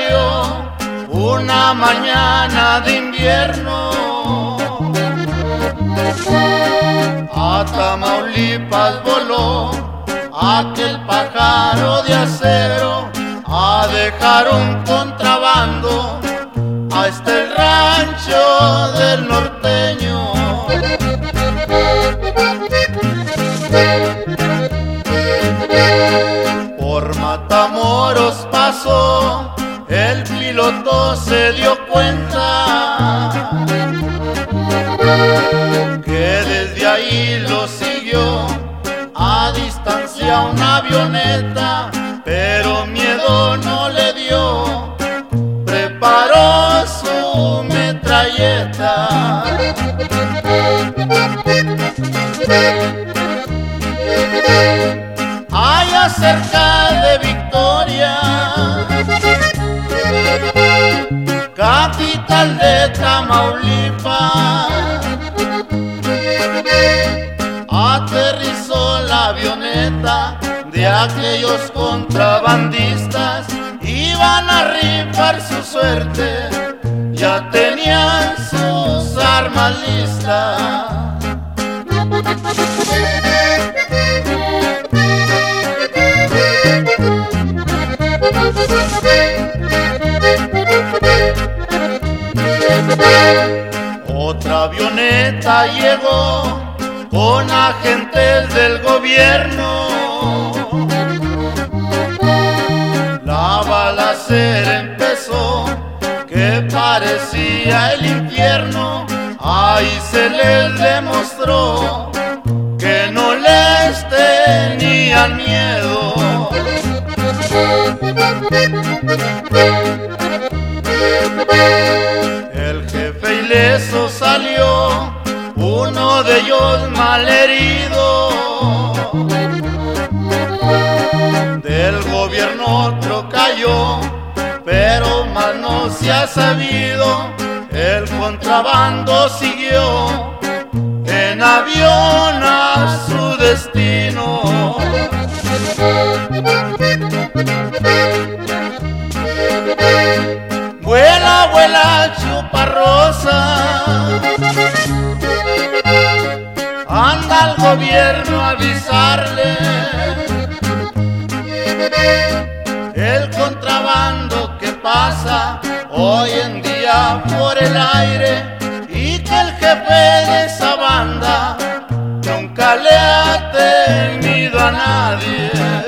salió una mañana de invierno. A Tamaulipas voló aquel pájaro de acero a dejar un contrabando hasta el rancho del norteño. Por Matamoros pasó, el piloto se dio cuenta que desde ahí lo siguió a distancia una avioneta, pero miedo no le dio, preparó su metralleta. Allá cerca de Victoria, capital de Tamaulipas, aterrizó la avioneta de aquellos contrabandistas. Iban a rifar su suerte, ya tenían sus armas listas. Otra avioneta llegó con agentes del gobierno. La balacera empezó, que parecía el infierno. Ahí se les demostró que no les tenían miedo. El jefe ileso salió, uno de ellos malherido. Del gobierno otro cayó, pero más no se ha sabido. El contrabando siguió en avión a su destino. Vuela, vuela, chuparrosa, anda al gobierno a avisarle el contrabando que pasa hoy en día por el aire, y que el jefe de esa banda nunca le ha temido a nadie.